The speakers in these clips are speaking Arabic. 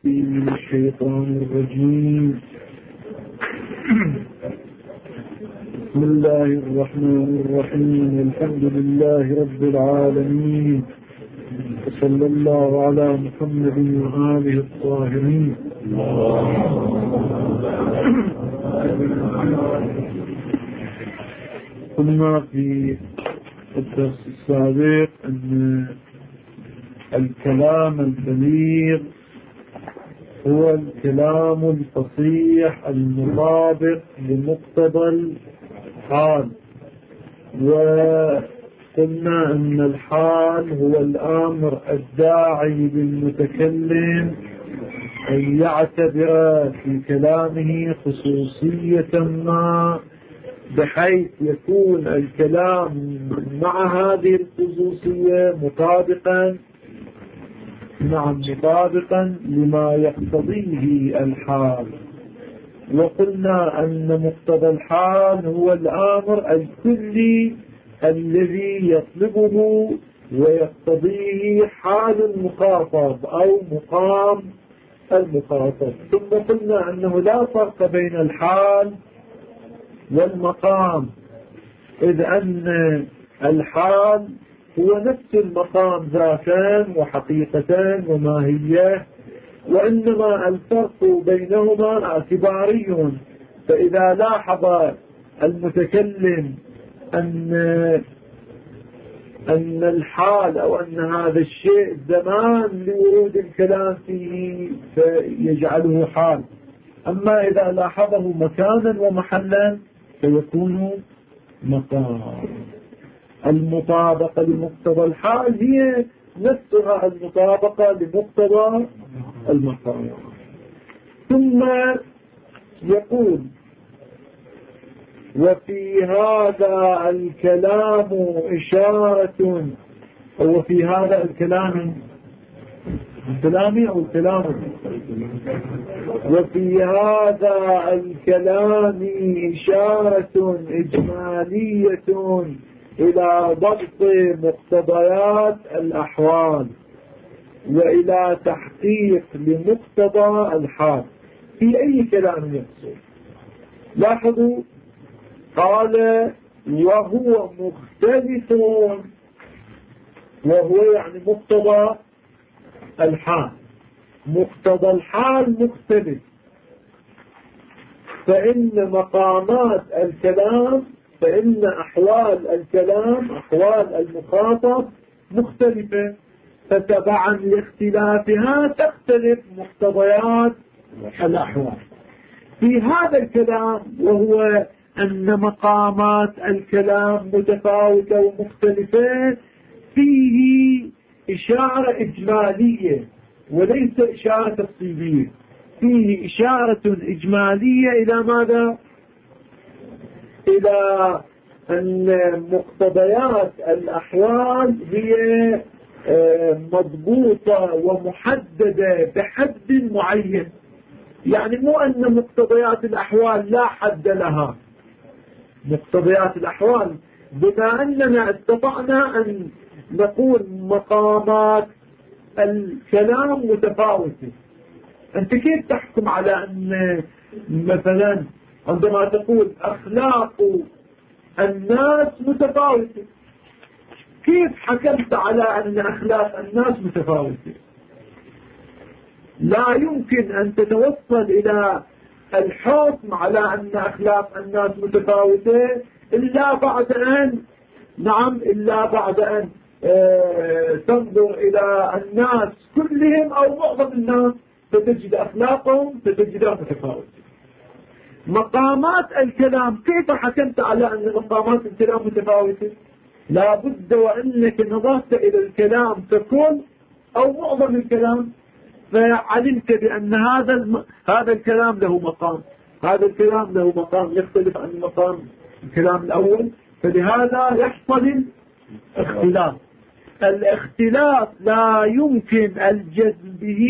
من الشيطان الرجيم. بسم الله الرحمن الرحيم. الحمد لله رب العالمين، وصلى الله على محمد وآله الطاهرين. قلنا في الدرس السابق أن الكلام البليغ هو الكلام الفصيح المطابق لمقتضى الحال، وقلنا أن الحال هو الأمر الداعي للمتكلم أن يعتبر في كلامه خصوصية ما، بحيث يكون الكلام مع هذه الخصوصية مطابقا لما يقتضيه الحال. وقلنا أن مقتضى الحال هو الأمر الكلي الذي يطلبه ويقتضيه حال المخاطب أو مقام المخاطب. ثم قلنا أنه لا فرق بين الحال والمقام، إذ أن الحال هو نفس المقام ذاتا وحقيقة وماهية، وإنما الفرق بينهما اعتباري. فإذا لاحظ المتكلم أن الحال أو أن هذا الشيء زمان لورود الكلام فيه فيجعله حال، أما إذا لاحظه مكانا ومحلا فيكون مقام. المطابقة لمقتضى الحال هي نفسها المطابقة لمقتضى المقام. ثم يقول: وفي هذا الكلام إشارة، وفي هذا الكلام كلامي أو الكلام، وفي هذا الكلام إشارة إجمالية إلى ضبط مقتضيات الأحوال وإلى تحقيق لمقتضى الحال في أي كلام يحصل. لاحظوا، قال وهو مختلف، وهو يعني مقتضى الحال. مقتضى الحال مختلف، فإن مقامات الكلام، فإن أحوال الكلام، أحوال المخاطب مختلفة، فتبعا لاختلافها تختلف مقتضيات الأحوال. في هذا الكلام وهو أن مقامات الكلام متفاوتة ومختلفة، فيه إشارة إجمالية وليس إشارة تفصيلية. فيه إشارة إجمالية إلى ماذا؟ إلى أن مقتضيات الأحوال هي مضبوطة ومحددة بحد معين. يعني مو أن مقتضيات الأحوال لا حد لها. مقتضيات الأحوال بما أننا استطعنا أن نقول مقامات الكلام متفاوتة. أنت كيف تحكم على أن مثلا عندما تقول أخلاق الناس متفاوتة، كيف حكمت على أن أخلاق الناس متفاوتة؟ لا يمكن أن تتوصل إلى الحكم على أن أخلاق الناس متفاوتة إلا بعد أن تنظر إلى الناس كلهم أو معظم الناس، فتجد أخلاقهم تجدها متفاوتة. مقامات الكلام كيف حكمت على أن مقامات الكلام متفاوتة؟ لا بد وأنك نظرت إلى الكلام ككل أو معظم الكلام، فعلمت بأن هذا الكلام له مقام، هذا الكلام له مقام يختلف عن مقام الكلام الأول، فلهذا يحصل الاختلاف. الاختلاف لا يمكن الجزم به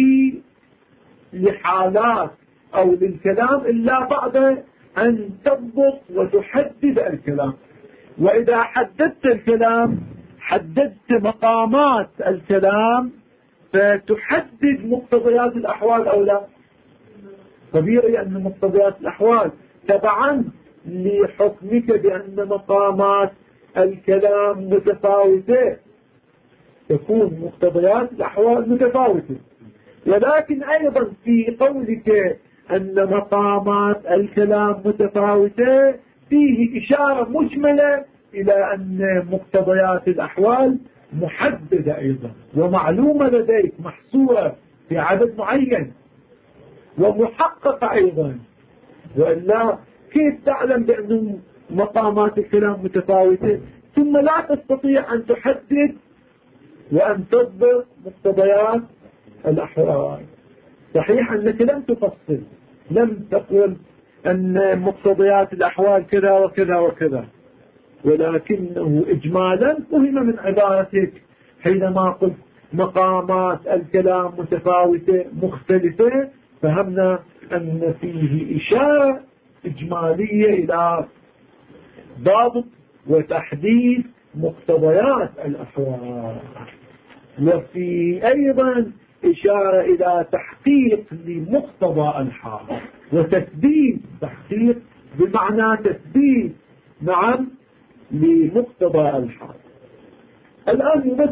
لحالات أو للكلام إلا بعد أن تضبط وتحدد الكلام. وإذا حددت الكلام حددت مقامات الكلام، فتحدد مقتضيات الأحوال أو لا؟ طبيعي أن مقتضيات الأحوال تبعا لحكمك بأن مقامات الكلام متفاوتة، تكون مقتضيات الأحوال متفاوتة. ولكن أيضا في قولك أن مقامات الكلام متفاوتة فيه إشارة مجملة إلى أن مقتضيات الأحوال محددة أيضا ومعلومة لديك، محصورة في عدد معين ومحققة أيضا. وإلا كيف تعلم بأن مقامات الكلام متفاوتة ثم لا تستطيع أن تحدد وأن تضبط مقتضيات الأحوال؟ صحيح أنك لم تفصل، لم تقل أن مقتضيات الأحوال كذا وكذا وكذا، ولكنه إجمالا فهم من عبارتك حينما قلت مقامات الكلام متفاوتة مختلفة، فهمنا أن فيه إشارة إجمالية إلى ضابط وتحديد مقتضيات الأحوال، وفي أيضا إشارة إلى تحقيق لمقتضى الحال وتثبيت، تحقيق بمعنى تثبيت، نعم، لمقتضى الحال. الآن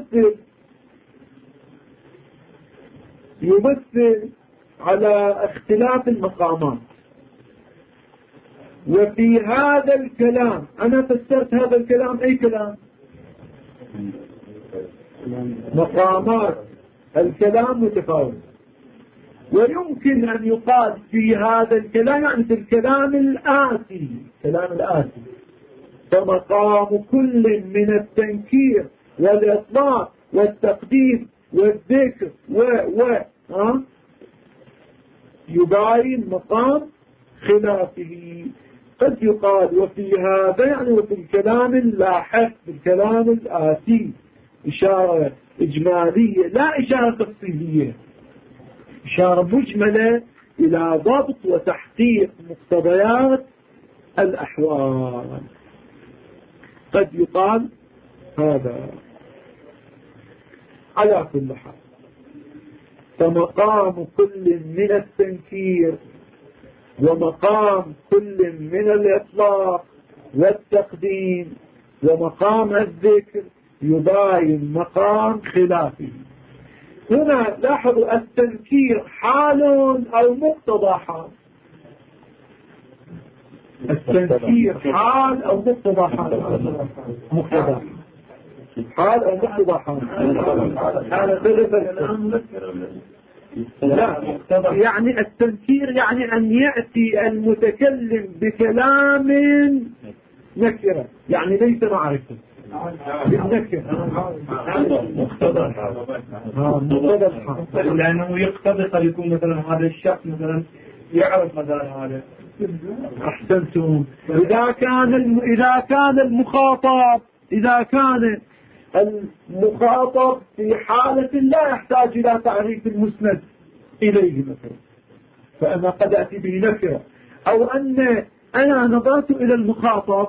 يمثل على اختلاف المقامات. وفي هذا الكلام أنا فسرت هذا الكلام أي كلام؟ مقامات الكلام متفاوتة. ويمكن أن يقال في هذا الكلام، يعني في الكلام الآتي، فمقام كل من التنكير والإطلاق والتقديم والذكر يباين مقام خلافه. قد يقال وفي هذا، يعني وفي الكلام اللاحق، في الكلام الآتي، إشارة إجمالية لا إشارة تفصيلية، إشارة مجملة إلى ضبط وتحقيق مقتضيات الأحوال. قد يقال هذا. على كل حال، فمقام كل من التنكير ومقام كل من الإطلاق والتقديم ومقام الذكر يباين مقام خلافه. هنا لاحظوا التنكير حال أو مقتضى حال؟ التنكير حال أو مقتضى حال؟ مقتضى حال أو مقتضى حال. لا، يعني التنكير يعني أن يأتي المتكلم بكلام نكرة، يعني ليس معرفة بالنكرة، مقتضى الحال، لأنه يقتضي قد يكون مثلا هذا الشخص مثلا يعرف مثلا هذا. أحسنتم. إذا كان المخاطب في حالة لا يحتاج إلى تعريف المسند إليه مثلا، فأنا قد أتي به نكرة. أو أن أنا نظرت إلى المخاطب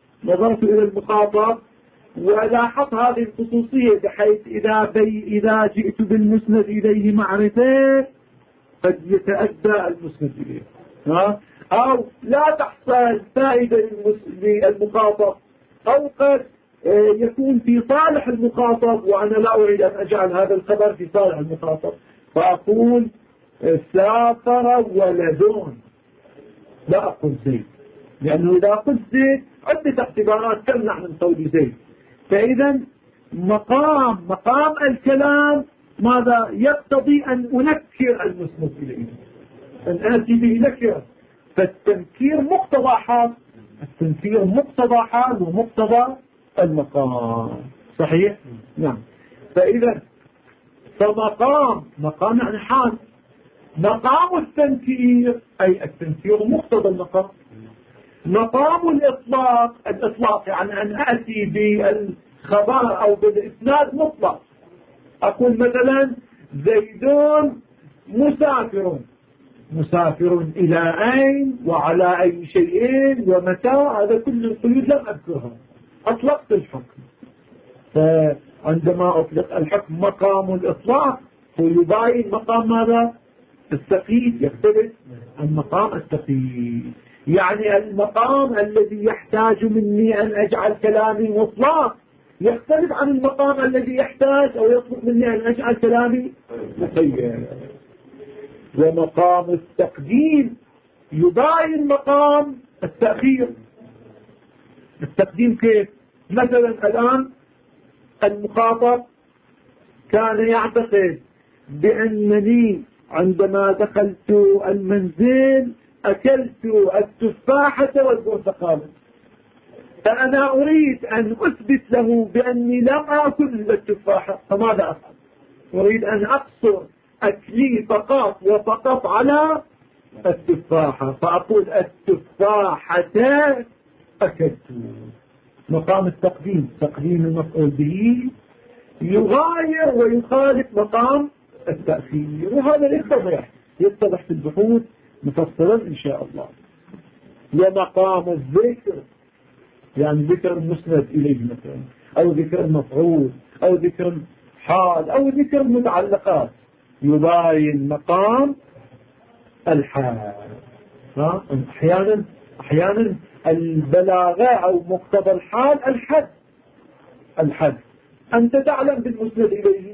ولاحظت هذه الخصوصية، بحيث إذا جئت بالمسند إليه معرفة قد يتأدى المسند إليه، أو لا تحصل فائدة للمخاطب، أو قد يكون في صالح المخاطب وأنا لا أريد أن أجعل هذا الخبر في صالح المخاطب، فأقول سافر ولدون، لا أقول زيد، لأنه إذا قلت زيد عدة اعتبارات تمنع من قول زيد. فإذا مقام الكلام ماذا يقتضي؟ أن أنكر المسند إليه، أن آتي به نكرة. فالتنكير مقتضى حال، التنكير مقتضى حال ومقتضى المقام. صحيح؟ نعم. فإذا مقام يعني حال. مقام التنكير أي التنكير مقتضى المقام. مقام الإطلاق يعني أن أتي بالخبر أو بالإسناد مطلق، أقول مثلا زيدون مسافر إلى أين وعلى أي شيء ومتى، هذا كل القيود لم أذكرها، أطلقت الحكم. فعندما أطلق الحكم مقام الإطلاق ويباين مقام ماذا؟ الثقيل، يختلف عن مقام الثقيل. يعني المقام الذي يحتاج مني أن أجعل كلامي مطلق يختلف عن المقام الذي يحتاج أو يطلب مني أن أجعل كلامي مقيد. ومقام التقديم يباين مقام التأخير. التقديم كيف؟ مثلا الآن المخاطب كان يعتقد بأنني عندما دخلت المنزل أكلت التفاحة والبرتقال، فأنا أريد أن أثبت له بأني لم أكل التفاحة، فماذا أفعل؟ أريد أن أقصر أكلي فقط وفقط على التفاحة، فأقول التفاحة أكلت. مقام التقديم، تقديم المفعول به يغاير ويخالف مقام التأخير، وهذا يتضح في البحوث مفصلا إن شاء الله. ومقام الذكر يعني ذكر المسند إليه مثلا، أو ذكر المفعول، أو ذكر حال، أو ذكر المتعلقات، يباين مقام الحال. أحيانا البلاغة أو مقتضى الحال الحد. أنت تعلم بالمسند إليه،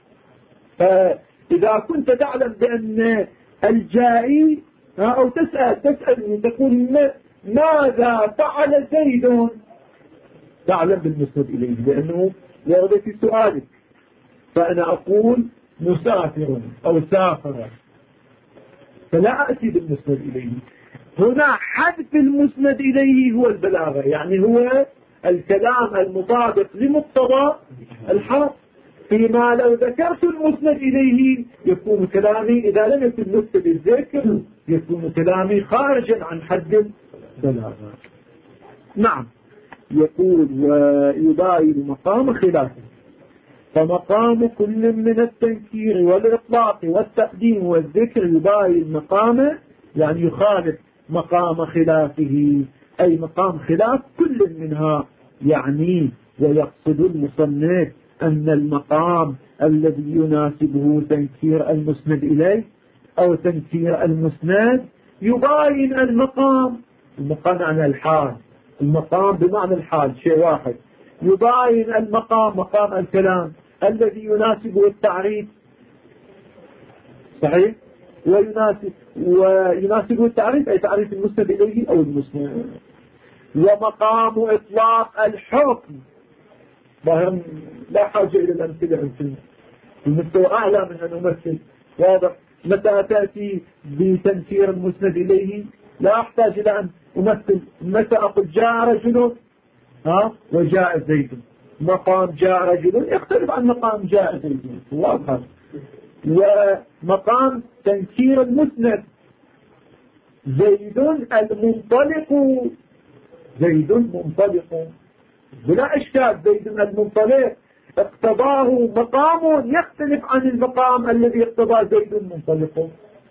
فإذا كنت تعلم بأن الجائي أو تسألني تقول ماذا فعل زيد، تعلم بالمسند إليه لأنه ورد في سؤالك، فأنا أقول مسافر أو سافر، فلا أأتي بالمسند إليه. هنا حذف المسند إليه هو البلاغة، يعني هو الكلام المطابق لمقتضى الحرف. فيما لو ذكرت المسند إليه يكون كلامي، إذا لم يكن مسند الذكر يكون كلامي خارجا عن حد البلاغة. نعم. يقول ويباين مقام خلافه، فمقام كل من التنكير والإطلاق والتقديم والذكر يباين مقامه، يعني يخالف مقام خلافه، أي مقام خلاف كل منها. يعني ويقصد المصنف أن المقام الذي يناسبه تنكير المسند إليه أو تنكير المسند يباين المقام عن الحال. المقام بمعنى الحال شيء واحد. يباين المقام مقام الكلام الذي يناسبه التعريف، صحيح، ويناسبه التعريف أي تعريف المسند إليه أو المسند. ومقام إطلاق الحكم، لا حاجة إلى الأمثلة عندنا، المستوى أعلى من أن نمثل، واضح. متى تأتي بتنكير المسند إليه لا أحتاج إلى أن أمثل. متى أقول جاء رجل وجاء زيد، مقام جاء رجل يختلف عن مقام جاء زيد، واضح. ومقام تنكير المسند زيد منطلق بلا إشكال، زيد المنطلق اقتضاه مقام يختلف عن المقام الذي اقتضى زيد المنطلق.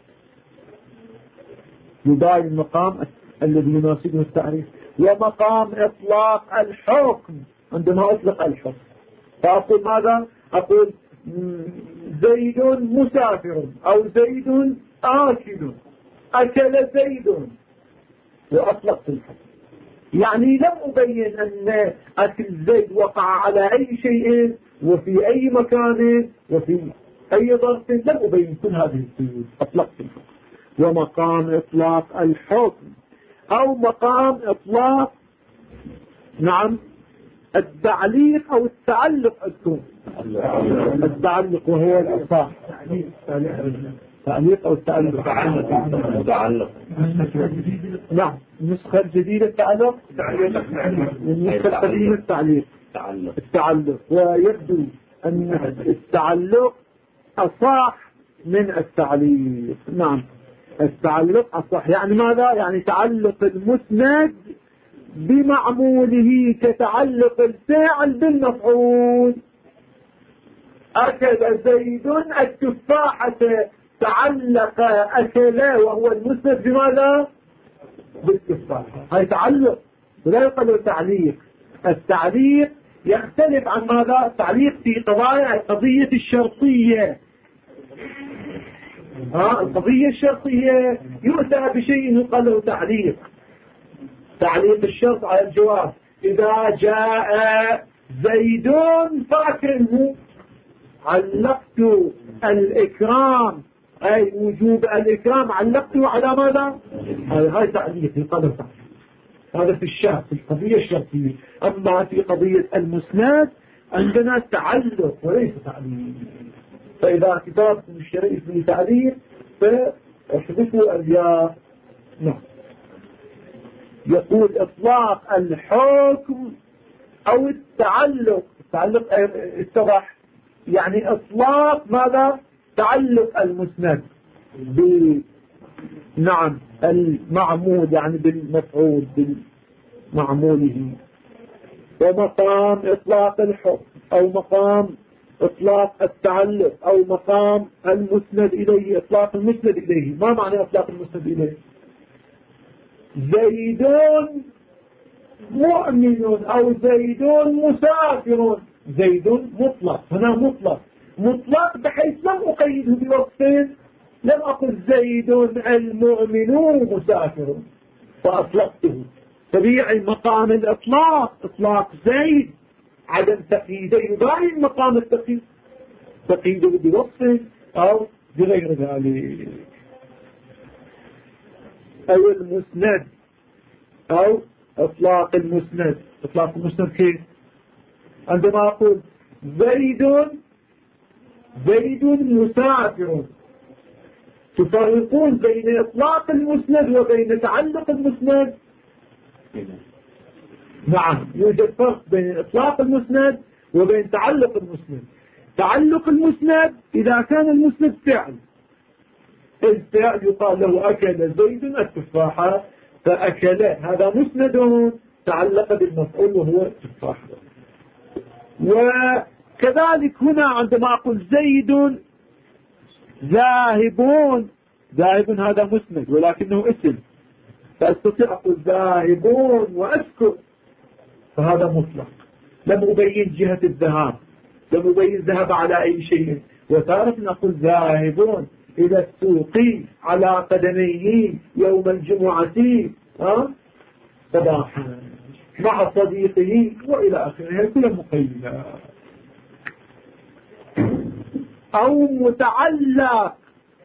يباين المقام الذي يناسبه التعريف. ومقام إطلاق الحكم، عندما أطلق الحكم فأقول ماذا؟ أقول زيد مسافر أو زيد آكل، أكل زيد، وأطلقت الحكم. يعني لم أبين أن أكل زيد وقع على أي شيء وفي أي مكان وفي أي ظرف، لم أبين كل هذه القيود، أطلقت الحكم. ومقام إطلاق الحكم أو مقام إطلاق التعليق أو التعلق. التعلق وهو الإصاح، تعليق أو التعلق. نعم. النسخة الجديدة التعلق، والنسخة القديمة التعلق. ويبدو أن التعلق أصح من التعليق. نعم، التعلق أصح. يعني ماذا؟ يعني تعلق المسند بمعموله كتعلق الفاعل بالمفعول. أكل زيد التفاحة، تعلق أكل وهو المسند بماذا؟ بالتفاحة. هاي تعلق ولا يقال تعليق. التعليق يختلف عن ماذا؟ التعليق في قضية الشرطية، القضية الشرطية يؤتى بشيء يقال له تعليق. تعليق الشرط على الجواب. إذا جاء زيد فأكرمه، علقت الإكرام أي وجوب الإكرام علقته على ماذا؟ هاي تعليق يقال له تعليق. هذا في الشرط، في القضية الشرطية. أما في قضية المسند عندنا تعلق وليس تعليق. فإذا كتابكم الشرعي في تعليق فاحذفوا الياء. نعم. يقول إطلاق الحكم أو التعلق اتضح يعني إطلاق ماذا؟ تعلق المسند نعم المعمول يعني بالمفعول بالمعموله. ومقام إطلاق الحكم أو مقام إطلاق التعلق أو مقام المسند إليه. إطلاق المسند إليه ما معنى إطلاق المسند إليه؟ زيد مؤمن أو زيد مسافر. زيد مطلق، هنا مطلق بحيث لم أقيده بوصفين. لم أقل زيد المؤمن مسافر فأطلقته. طبيعي مقام الإطلاق إطلاق زيد، عدم تقييده يبين مقام التقييد، تقييده بوصف أو بغير ذلك. أو المسند أو إطلاق المسند. إطلاق المسند كيف؟ عندما أقول زيد مسافر، تفرقون بين إطلاق المسند وبين تعلق المسند؟ نعم، يوجد فرق بين إطلاق المسند وبين تعلق المسند. تعلق المسند إذا كان المسند فعل، الفعل يقال له أكل زيد التفاحة فأكل، هذا مسند تعلق بالمفعول وهو التفاح. وكذلك هنا عندما أقول زيد ذاهبون، ذاهب هذا مسند ولكنه اسم، فأستطيع أقول ذاهبون وأسكت، فهذا مطلق. لم أبين جهة الذهاب، لم أبين ذهب على أي شيء. وتارة نقول ذاهبون إلى السوق على قدميه يوم الجمعة صباحا مع صديقه وإلى آخره، كل مقيدة. أو متعلق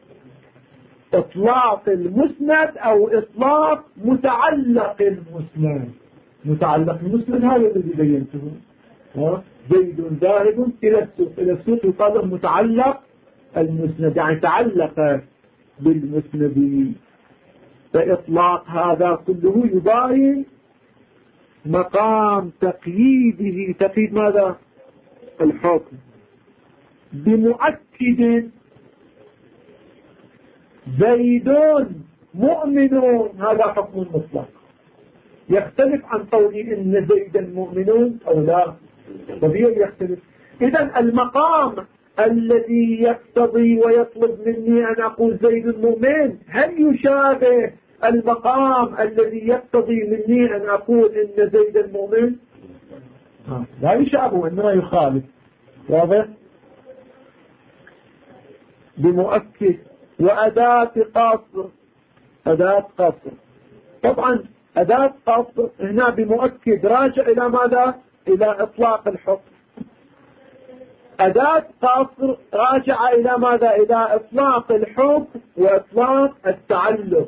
إطلاق المسند أو إطلاق متعلق المسند. متعلق المسند هذا الذي بينته، زيد ذاهب إلى السوق. إلى السوق يقال له متعلق المسند، يعني تعلق بالمسند. فإطلاق هذا كله يبين مقام تقييده. تقييد ماذا؟ الحكم بمؤكد. زيد مؤمن، هذا حكم مطلق يختلف عن قولي إن زيدا مؤمنون أو لا، طبيعي يختلف. إذن المقام الذي يقتضي ويطلب مني أن أقول زيد مؤمن هل يشابه المقام الذي يقتضي مني أن أقول إن زيدا مؤمن؟ لا يشابه، إنما يخالف. واضح؟ بمؤكد. وأداة قصر، أداة قصر. طبعا أداة قصر هنا بمؤكد راجع إلى ماذا؟ إلى إطلاق الحكم. أداة قصر راجع إلى ماذا؟ إلى إطلاق الحكم وإطلاق التعلق،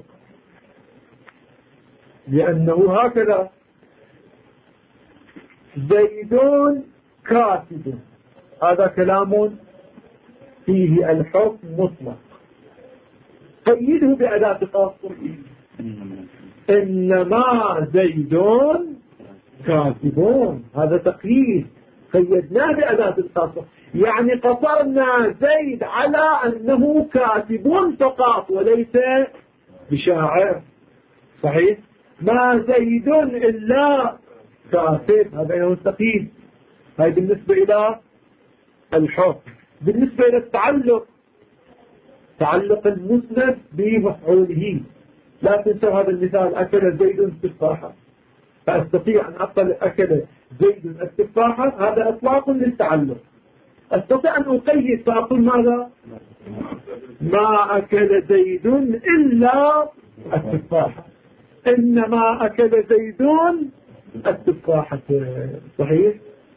لأنه هكذا زيدون كاتب، هذا كلام فيه الحكم مطلق، قيده بأداة قصر. إنما زيدون كاتبون، هذا تقييد قيدناه بأداة القصر، يعني قصرنا زيد على أنه كاتب فقط وليس بشاعر. صحيح؟ ما زيد إلا كاتب، هذا هو التقييد. هاي بالنسبة إلى الحكم. بالنسبة إلى التعلق، تعلق المسند بمفعوله. لا تنسوا هذا المثال: أكل زيد التفاحة، فأستطيع أن أقل أكل زيد التفاحة، هذا إطلاق للتعلق. أستطيع أن أقيد فأقول ماذا؟ ما أكل زيد إلا التفاحة، إنما أكل زيد التفاحة. صحيح؟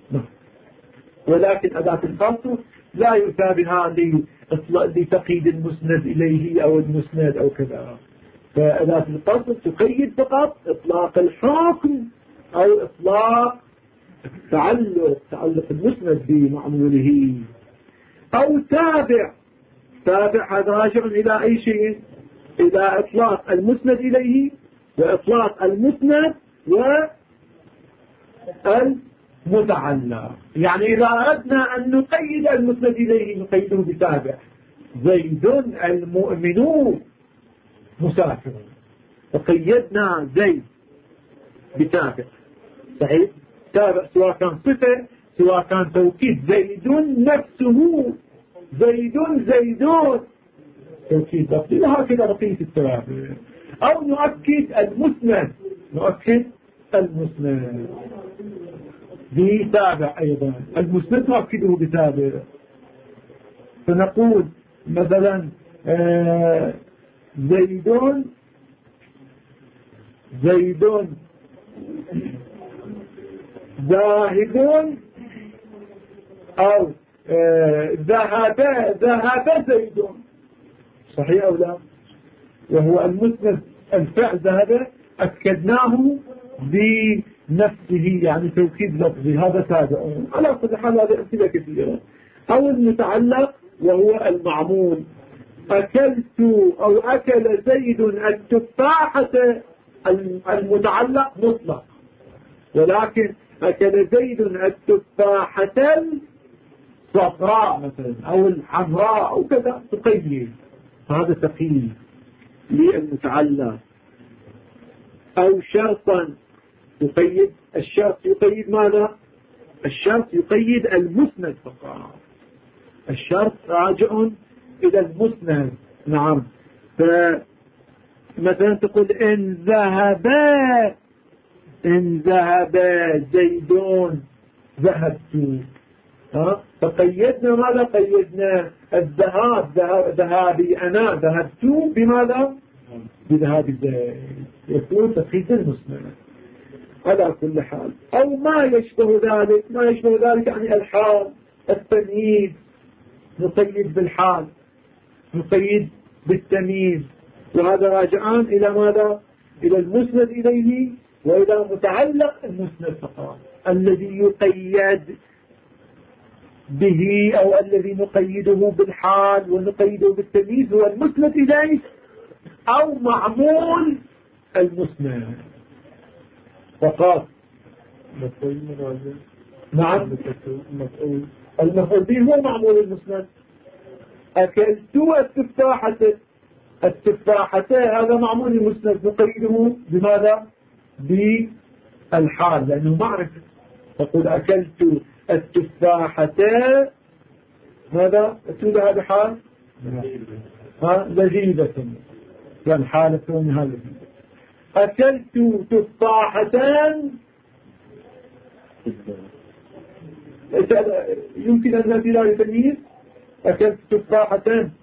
ولكن أداة الخاصة لا يؤتى بها لتقييد المسند إليه أو المسند أو كذا. فأداة الخاصة تقيد فقط إطلاق الحكم أو إطلاق تعلق المسند بمعموله. أو تابع هذا راجع إلى أي شيء؟ إلى إطلاق المسند إليه وإطلاق المسند والمتعلق. يعني إذا أردنا أن نقيد المسند إليه نقيده بتابع. زيد المؤمن مسافر، فقيدنا زيد بتابع. صحيح؟ تابع سواء كان صفة سواء كان توكيد. زيد نفسه، زيدون توكيد لفظي، وهكذا بقية التوابع. أو نؤكد المسند بتابع أيضا. المسند نؤكده بتابع، فنقول مثلا زيدون ذاهبون، أو ذهب زيدون. صحيح أو لا؟ وهو المسند الفعل ذهب أكدناه بنفسه، يعني توكيد لفظي، هذا تابع. على كل حال هذا أمثلة كثيرة. أو المتعلق وهو المعمول. أكلت أو أكل زيد التفاحة، المتعلق مطلق، ولكن أكل زيد التفاحة الصفراء مثلا أو الحمراء أو كذا تقيد، هذا تقييد للمتعلق. أو شرطا يقيد. الشرط يقيد ماذا؟ الشرط يقيد المسند فقط. الشرط راجع إلى المسند. نعم. فمثلا تقول إن ذهب زيدون ذهبت. فقيدنا ماذا؟ قيدنا الذهاب، ذهابي أنا ذهبت بماذا؟ بذهاب زيد. يكون تقييد المسند على كل حال. أو ما يشبه ذلك يعني الحال، التمييز، نقيد بالحال، نقيد بالتمييز، وهذا راجعان إلى ماذا؟ إلى المسند إليه وإلى متعلق المسند فقط. الذي يقيد به أو الذي نقيده بالحال ونقيده بالتمييز هو المسند إليه أو معمول المسند فقط. نعم. المفعول به هو معمول المسند. أكلت التفاحة هذا معمول المسند، نقيده بماذا؟ بالحال لأنه معرفة. تقول أكلت التفاحة ماذا؟ أتولها بحال لذيذة، يعني حالة كونها لذيذة. أكلت تفاحة يمكن أن نأتي لها تمييز. أكلت تفاحة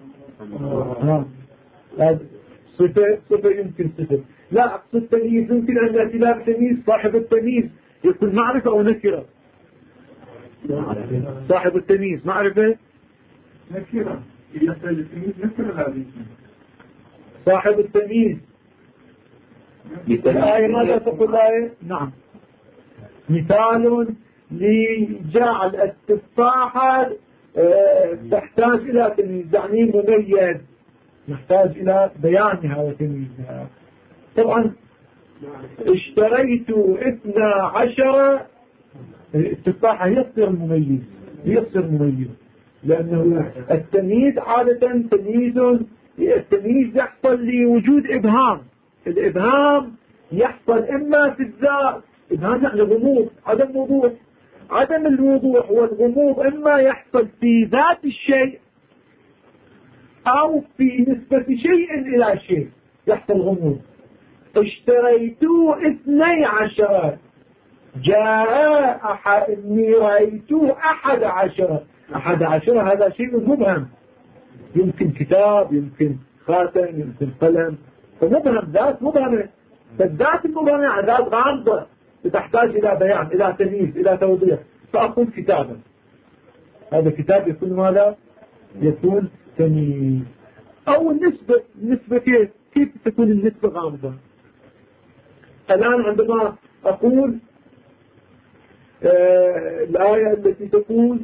صفة يمكن صفة. لا أقصد تمييز، يمكن أن نأتي لها بتمييز. صاحب التمييز يكون معرفة أو نكرة؟ صاحب التمييز معرفة نكرة. إذا سأل التمييز نكرة هذه. صاحب التمييز الآية ماذا تقول الآية؟ نعم. مثال لجعل التفاحة تحتاج إلى تمييز، يعني مميز، نحتاج إلى بيانها وتمييزها. طبعا اشتريت 12 التفاحة يصير مميز لأنه التمييز عادة التمييز يحصل لوجود إبهام. الإبهام يحصل إما في الذات، إبهام يعني غموض، عدم وضوح. عدم الوضوح والغموض إما يحصل في ذات الشيء أو في نسبة شيء إلى شيء يحصل غموض. اشتريت 12 جاء إني رأيت 11 11 هذا شيء مبهم، يمكن كتاب، يمكن خاتم، يمكن قلم، فمبهم، ذات مبهمة. فالذات المبهمة ذات غامضة تحتاج إلى بيان، إلى تمييز، إلى توضيح. فأقول كتابا، هذا كتاب يكون ماذا؟ يكون تمييز. أو النسبة كيف تكون النسبة غامضة؟ الآن عندما أقول الآية التي تقول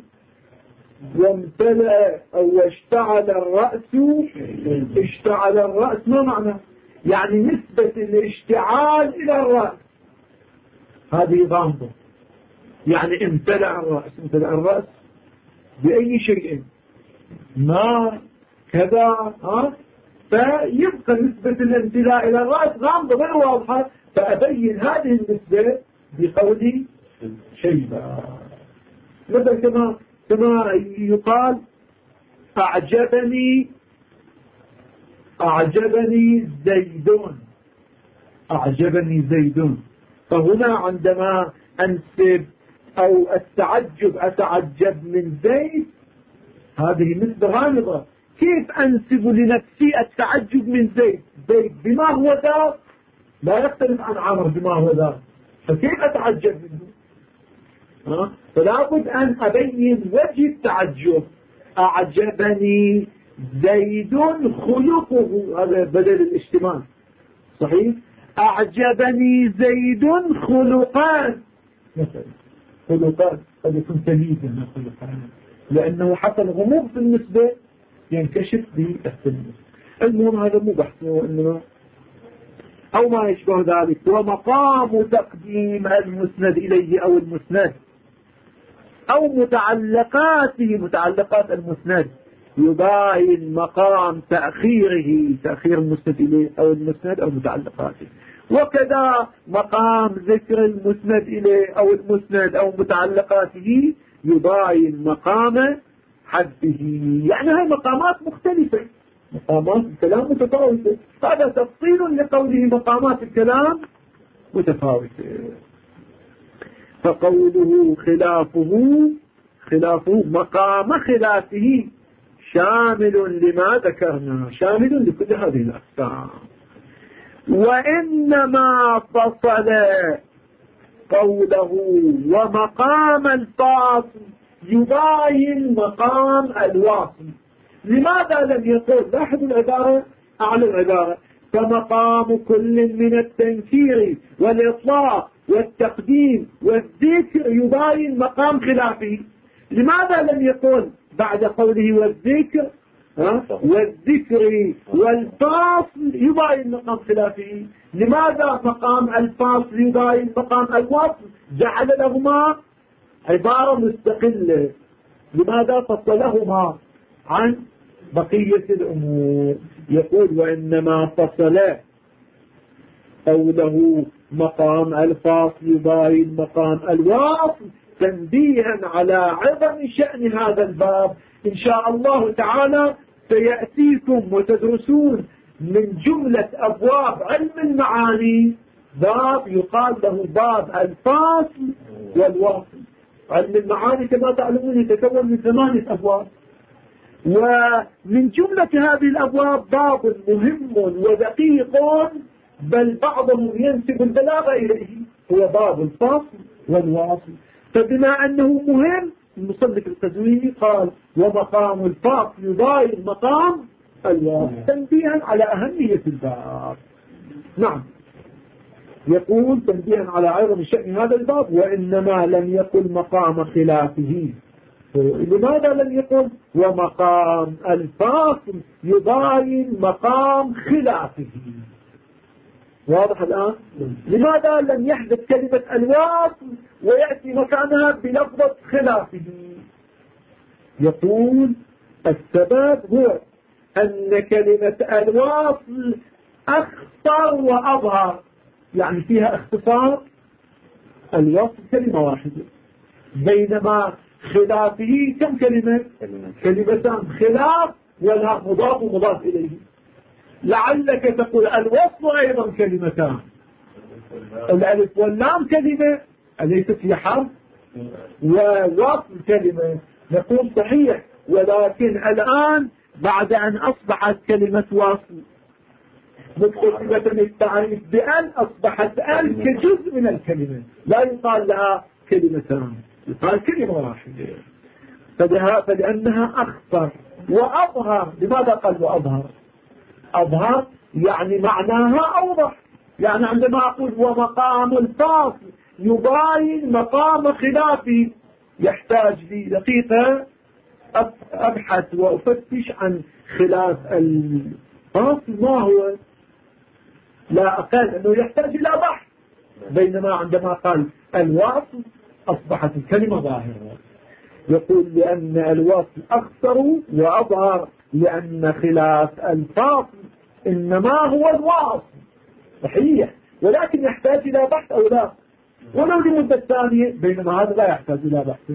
وامتلأ أو اشتعل الرأس، اشتعل الرأس ما معنى؟ يعني نسبة الاشتعال إلى الرأس هذه غامضة. يعني امتلأ الرأس، امتلأ الرأس بأي شيء، ما كذا، فيبقى نسبة الامتلاء إلى الرأس غامضة غير واضحة، فأبين هذه النسبة بقولي شيبة. مثل كما يقال أعجبني زيدون، أعجبني زيدون. فهنا عندما أنسب أو أتعجب من زيد، هذه نسبة غامضة. كيف أنسب لنفسي التعجب من زيد؟ زيد بما هو ذا لا يختلف عن عمر بما هو ذا، فكيف أتعجب منه؟ فلا بد أن أبين وجه التعجب. أعجبني زيد خلقه، هذا بدل الاشتمال، صحيح؟ أعجبني زيد خلقان مثلا، خلقان قد يكون تمييزا من خلقان، لأنه حصل غموض في النسبة ينكشف بالتمييز. المهم هذا مو بحث، وإنما أو ما يشبه ذلك. ومقام تقديم المسند إليه أو المسند أو متعلقاته، متعلقات المسند، يباين مقام تأخيره، تأخير المسند إليه أو المسند أو متعلقاته. وكذا مقام ذكر المسند إليه أو المسند أو متعلقاته يباين مقام حذفه. يعني هاي مقامات مختلفة، مقامات الكلام متفاوتة. هذا تفصيل لقوله مقامات الكلام متفاوتة. فقوله خلافه مقام خلافه شامل لما ذكرنا، شامل لكل هذه الأقسام. وإنما فصل قوله ومقام الفاصل يباين مقام الواصل. لماذا لم يقول؟ لاحظوا العبارة، أعلى العبارة، فمقام كل من التنكير والإطلاق والتقديم والذكر يباين مقام خلافه. لماذا لم يقول بعد قوله والذكر والذكر والفاصل يباين مقام خلافه؟ لماذا مقام الفاصل يباين مقام الوصل؟ جعل لهما عبارة مستقلة. لماذا فصلهما عن بقية الأمور؟ يقول وإنما فصل قوله مقام الفاصل يباين مقام الوصل تنبيها على عظم شأن هذا الباب. إن شاء الله تعالى سيأتيكم وتدرسون من جملة أبواب علم المعاني باب يقال له باب الفاصل والوصل. علم المعاني كما تعلمون يتكون من 8 أبواب، ومن جملة هذه الأبواب باب مهم ودقيق، بل بعضهم ينسب البلاغة إليه، هو باب الفاصل والواصل. فبما أنه مهم المصنف القزويني قال ومقام الفاصل يباين مقام الواصل تنبيها على أهمية الباب. نعم، يقول تنبيها على عظم شأن هذا الباب. وإنما لم يقل مقام خلافه. لماذا لم يقل ومقام الفاصل يباين مقام خلافه؟ واضح الآن؟ لماذا لم يحدث كلمة الواصل ويأتي مكانها بلفظة خلافه؟ يقول السبب هو أن كلمة الواصل أخطر وأظهر، يعني فيها اختصار. الواصل كلمة واحدة، بينما خلافه كم كلمة؟ كلمتان، خلاف ولا مضاف ومضاف إليه. لعلك تقول الوصل أيضا كلمتان، الألف واللام كلمة أليست هي حرف، ووصل كلمة. نقول صحيح، ولكن الآن بعد أن أصبحت كلمة واصل متصلة بالتعريف بأن، أصبحت أن كجزء من الكلمة، لا يقال لها كلمتان، يقال كلمة واحدة. فلأنها أخطر وأظهر. لماذا قال وأظهر؟ أظهر يعني معناها أوضح. يعني عندما أقول ومقام الفاصل يباين مقام خلافي، يحتاج لي دقيقة أبحث وأفتش عن خلاف الفاصل ما هو، لا أقل أنه يحتاج إلى بحث. بينما عندما قال الواصل أصبحت الكلمة ظاهرة. يقول لأن الوصل أخطر وأظهر، لأن خلاف الفاصل إنما هو الواصل صحيح، ولكن يحتاج إلى بحث أو لا، ولو لمدة ثانية، بينما هذا لا يحتاج إلى بحث.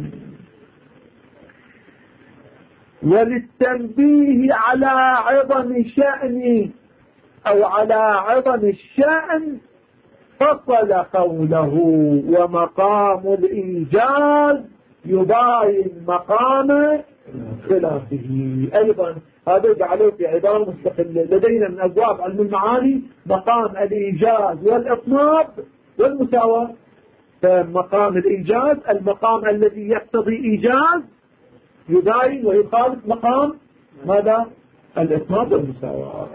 وللتنبيه على عظم شأن أو على عظم الشأن فصل قوله ومقام الإيجاز يباين مقام خلافه. أيضا هذا جعلوه في عبارة مستقلة. لدينا من أبواب علم المعاني مقام الإيجاز والإطناب والمساواة. فمقام الإيجاز المقام الذي يقتضي إيجاز يباين ويخالف مقام ماذا؟ الإطناب والمساواة.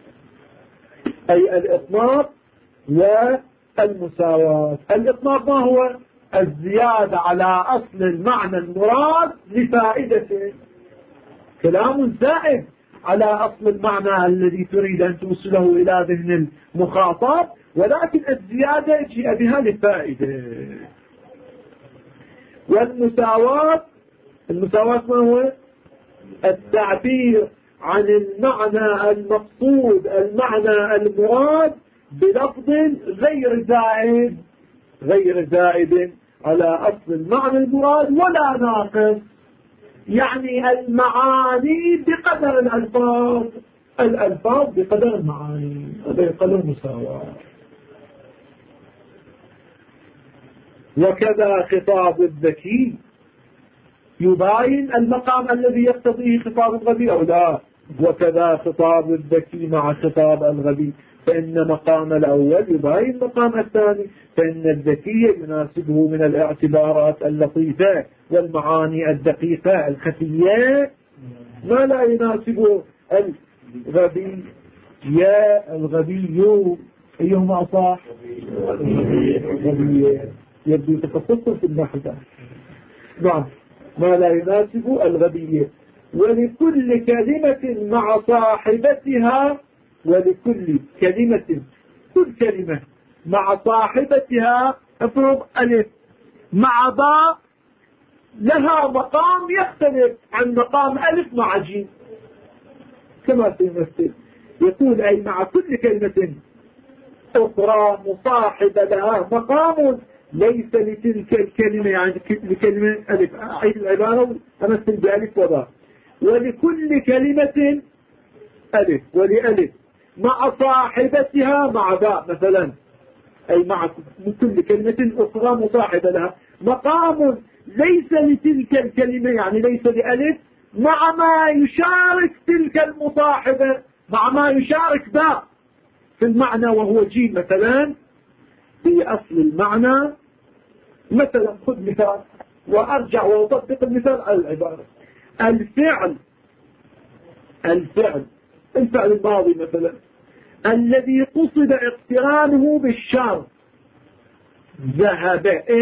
أي الإطناب والمساواة. الإطناب ما هو؟ الزيادة على أصل المعنى المراد لفائدته، كلام زائد على أصل المعنى الذي تريد أن توصله إلى ذهن المخاطب، ولكن الزيادة جاء بها لفائدة. والمساواة، المساواة ما هو؟ التعبير عن المعنى المقصود، المعنى المراد بلفظ غير زائد على أصل المعنى المراد ولا ناقص. يعني المعاني بقدر الألفاظ، الألفاظ بقدر المعاني، هذا يقال المساواة. وكذا خطاب الذكي يباين المقام الذي يقتضيه خطاب الغبي أو لا. وكذا خطاب الذكي مع خطاب الغبي، فإن مقام الأول يباين مقام الثاني، فإن الذكي يناسبه من الاعتبارات اللطيفة والمعاني الدقيقة الخفية ما لا يناسبه الغبي. يا الغبي أيهما صح؟ غبي يبدو تخصصه في النحو. نعم، ما لا يناسب الغبي. ولكل كلمة مع صاحبتها، ولكل كلمة، كل كلمة مع صاحبتها افرض ألف مع باء لها مقام يختلف عن مقام ألف مع جيم كما سيمثل. يقول أي مع كل كلمة أخرى مصاحبة لها مقام ليس لتلك الكلمة، يعني لكلمة ألف. أعيد العبارة أمثل بألف وباء. ولكل كلمة ألف ولألف مع صاحبتها مع باء مثلا، أي مع كل كلمة أخرى مصاحبة لها مقام ليس لتلك الكلمة، يعني ليس لألف مع ما يشارك تلك المصاحبة، مع ما يشارك باء في المعنى وهو جيم مثلا في أصل المعنى. مثلا خذ مثال وأرجع وأطبق المثال على العبارة. الفعل الماضي مثلا الذي قصد اقترانه بالشر ذهب،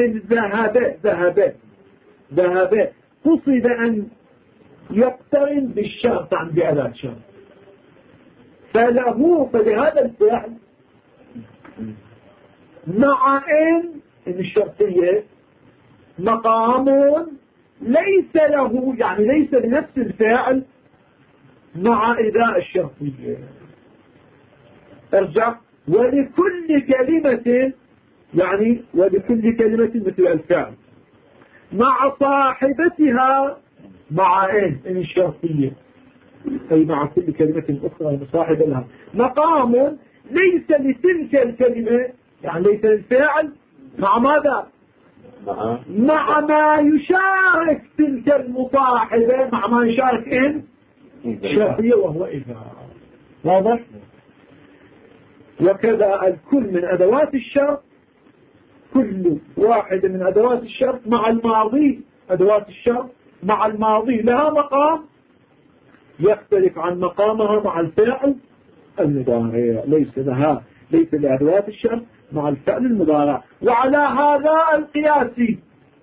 ذهب قصد أن يقترن بالشر عن بأداة شر، فلهذا الفعل مع إن الشرطية مقام ليس له، يعني ليس لنفس الفعل مع إداء الشرطية. ارجع. ولكل كلمة، يعني ولكل كلمة مثل الفعل مع صاحبتها مع إن الشرطية، أي مع كل كلمة أخرى مصاحبة لها مقام ليس لتلك الكلمة، يعني ليس الفعل مع ماذا؟ مع ما يشارك تلك المصاحبة مع ما يشارك إن شرطية وهو إظهار. واضح؟ وكذا الكل من أدوات الشرط، كل واحدة من أدوات الشرط مع الماضي، أدوات الشرط مع الماضي لها مقام يختلف عن مقامها مع الفعل المضارع، ليس لأدوات الشرط مع الفعل المضارع. وعلى هذا القياس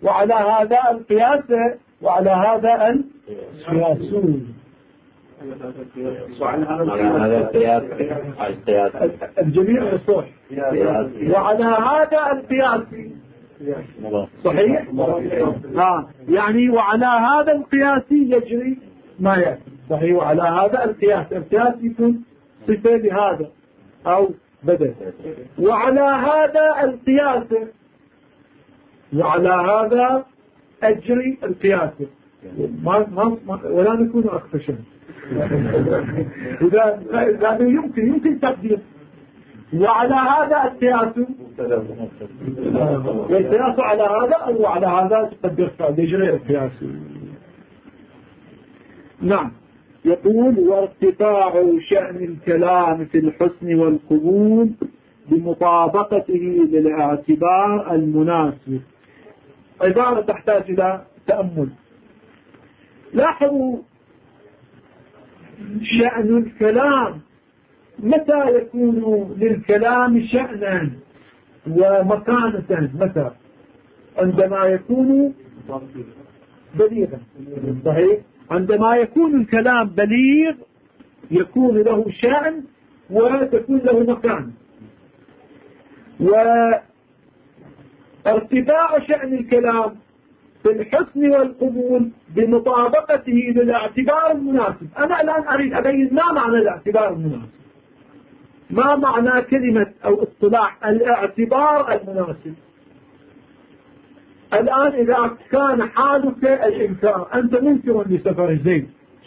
وعلى هذا القياس الجميع يصح. وعلى هذا القياس صحيح. يعني وعلى هذا القياس يجري ما يأتي. صحيح. وعلى هذا القياس يكون صفة لهذا أو بدل. وعلى هذا القياس وعلى هذا أجري القياس ولا نكون أخفشا. إذا يمكن تقدير. وعلى هذا القياس والقياس على هذا أو على هذا تقدر يجري القياس. نعم. يقول وارتفاع شأن الكلام في الحسن والقبول بمطابقته للاعتبار المناسب. عبارة تحتاج إلى تأمل. لاحظوا شأن الكلام متى يكون للكلام شأنا ومكانة؟ متى؟ عندما يكون بليغا. صحيح. عندما يكون الكلام بليغ يكون له شأن وتكون له مكان. وارتفاع شأن الكلام في الحسن والقبول بمطابقته للاعتبار المناسب. أنا الآن أريد أبين ما معنى الاعتبار المناسب، ما معنى كلمة أو اصطلاح الاعتبار المناسب. الآن إذا كان حالك الإنكار، أنت منكر لسفر زيد،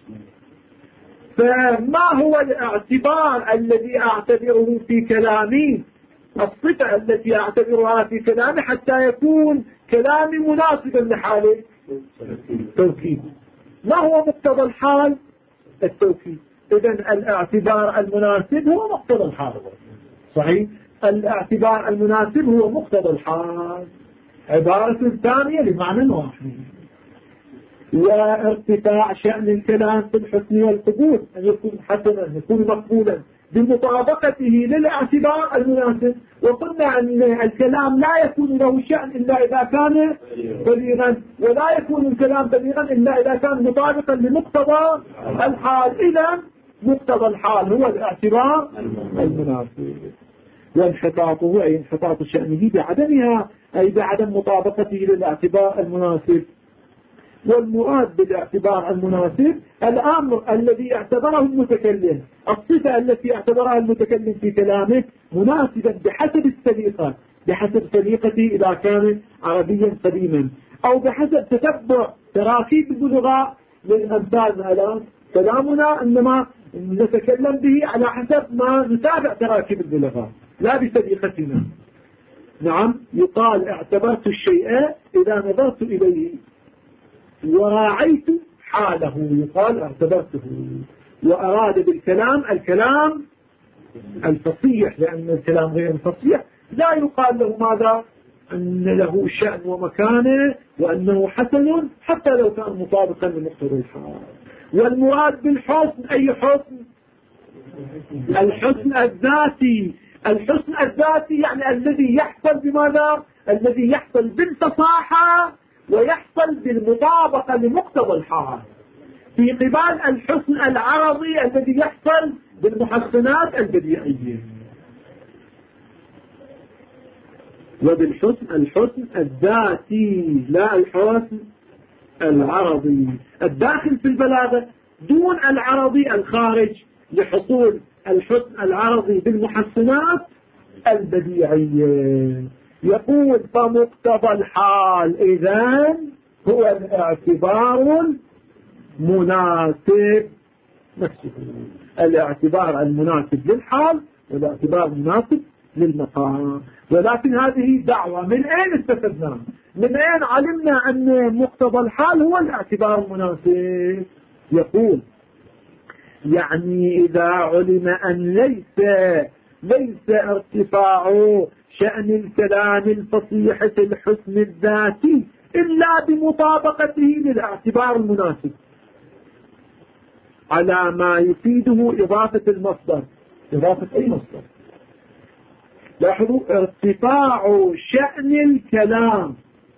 فما هو الاعتبار الذي أعتبره في كلامي، الصفة التي أعتبرها في كلامي حتى يكون كلامي مناسبا لحاله؟ توكيد. ما هو مقتضى الحال؟ التوكيد. إذن الاعتبار المناسب هو مقتضى الحال. صحيح. الاعتبار المناسب هو مقتضى الحال، عبارة ثانية لمعنى واحد. وارتفاع شأن الكلام في الحسن والقبول أن يكون حسنا، يكون مقبولا بمطابقته للاعتبار المناسب. وقلنا أن الكلام لا يكون له شأن إلا إذا كان بليغا، ولا يكون الكلام بليغا إلا إذا كان مطابقا لمقتضى الحال. إذا مقتضى الحال هو الاعتبار المناسب، وانحطاطه أي انحطاط شأنه بعدمها أي بعدم مطابقته للاعتبار المناسب. والمراد بالاعتبار المناسب الأمر الذي اعتبره المتكلم، الصفة التي اعتبرها المتكلم في كلامه مناسبا بحسب السليقة، بحسب سليقته إذا كان عربيا قديما، أو بحسب تتبع تراكيب البلغاء للأمثال. الآن كلامنا إنما نتكلم به على حسب ما نتابع تراكيب البلغاء لا بسليقتنا. نعم. يقال اعتبرت الشيء إذا نظرت إليه وراعيت حاله، يقال اعتبرته. وأراد بالكلام الكلام الفصيح، لأن الكلام غير الفصيح لا يقال له ماذا؟ أن له شأن ومكانه وأنه حسن حتى لو كان مطابقا لمقتضى الحال. والمراد بالحسن أي حسن؟ الحسن الذاتي. الحسن الذاتي يعني الذي يحصل بماذا؟ الذي يحصل بالفصاحة ويحصل بالمطابقة لمقتضى الحال، في قبال الحسن العرضي الذي يحصل بالمحسنات البديعية. وبالحسن الحسن الذاتي لا الحسن العرضي الداخل في البلاغة دون العرضي الخارج، لحصول الحسن العرضي بالمحسنات البديعية. يقول فمقتضى الحال إذن هو الاعتبار المناسب نفسه، الاعتبار المناسب للحال والاعتبار المناسب للمقام. ولكن هذه دعوة من أين استفدنا؟ من أين علمنا أن مقتضى الحال هو الاعتبار المناسب؟ يقول يعني إذا علم أن ليس ارتفاع شأن الكلام الفصيح في الحسن الذاتي إلا بمطابقته للاعتبار المناسب على ما يفيده إضافة المصدر. إضافة أي مصدر؟ لاحظوا ارتفاع شأن الكلام،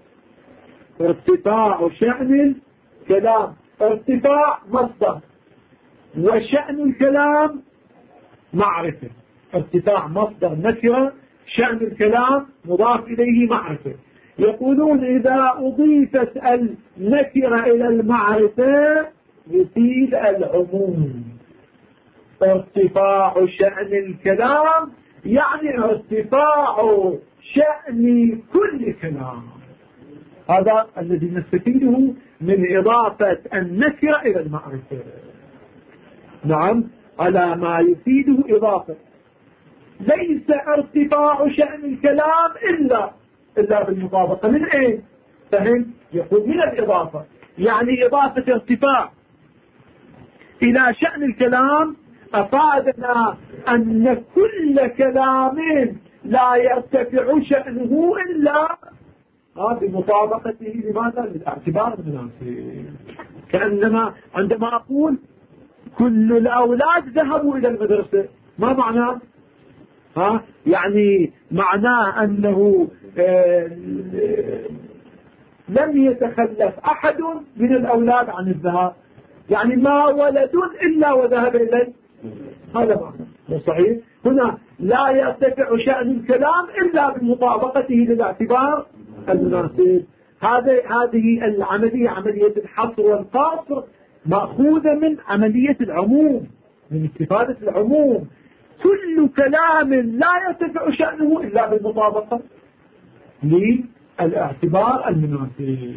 ارتفاع شأن الكلام، ارتفاع مصدر، وشأن الكلام معرفة. ارتفاع مصدر نكرة، شأن الكلام مضاف إليه معرفة. يقولون إذا أضيفت النكرة إلى المعرفة يفيد العموم. ارتفاع شأن الكلام يعني ارتفاع شأن كل كلام. هذا الذي نستفيده من إضافة النكرة إلى المعرفة. نعم، على ما يفيده إضافة. ليس ارتفاع شأن الكلام إلا بالمطابقة. من أين؟ فهم؟ يقول من الإضافة، يعني إضافة ارتفاع إلى شأن الكلام أفادنا أن كل كلام لا يرتفع شأنه إلا بمطابقته لماذا؟ للاعتبار المناسب. كأنما عندما أقول كل الأولاد ذهبوا إلى المدرسة، ما معناه؟ يعني معناه أنه لم يتخلف أحد من الأولاد عن الذهاب، يعني ما ولد إلا وذهب إليه. هذا معنى صحيح. هنا لا يرتفع شأن الكلام إلا بمطابقته للاعتبار المناسب. هذه العملية عملية الحصر والقصر مأخوذة من عملية العموم، من استفادة العموم. كل كلام لا يرتفع شأنه إلا بالمطابقة للاعتبار المناسب.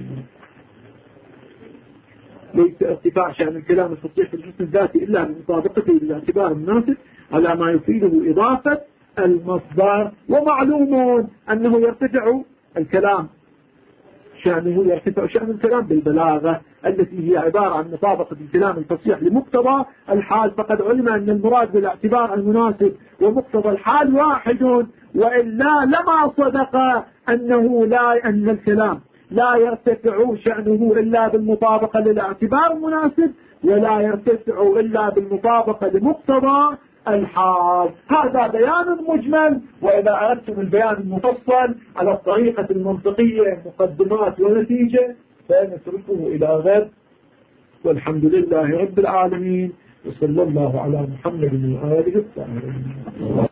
ليس ارتفاع شأن الكلام الفصيح في الجسم الذاتي إلا بمطابقته للاعتبار المناسب على ما يفيده إضافة المصدر. ومعلوم أنه يرتفع الكلام شأنه، يرتفع شأن الكلام بالبلاغة التي هي عبارة عن مطابقة الكلام الفصيح لمقتضى الحال. فقد علم أن المراد بالاعتبار المناسب ومقتضى الحال واحد، وإلا لما صدق أن الكلام لا يرتفع شأنه إلا بالمطابقة للاعتبار المناسب، ولا يرتفع إلا بالمطابقة لمقتضى الحال. هذا بيان مجمل، وإذا أردتم البيان المفصل على الطريقة المنطقية مقدمات ونتيجة فنتركه إلى غد. والحمد لله رب العالمين، وصلى الله على محمد وآله الطاهرين.